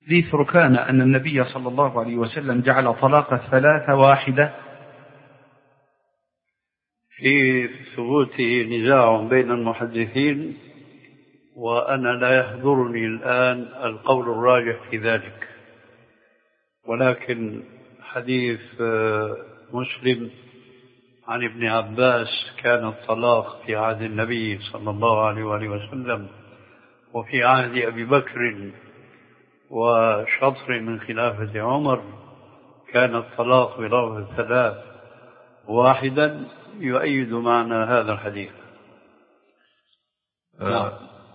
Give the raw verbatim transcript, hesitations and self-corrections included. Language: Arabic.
حديث ركان أن النبي صلى الله عليه وسلم جعل طلاق الثلاثة واحدة. في ثبوته نزاع بين المحدثين، وأنا لا يحضرني الآن القول الراجح في ذلك، ولكن حديث مسلم عن ابن عباس كان الطلاق في عهد النبي صلى الله عليه وآله وسلم وفي عهد أبي بكر وشطر من خلافة عمر كان الطلاق بلفظ الثلاث واحدا، يؤيد معنى هذا الحديث. آه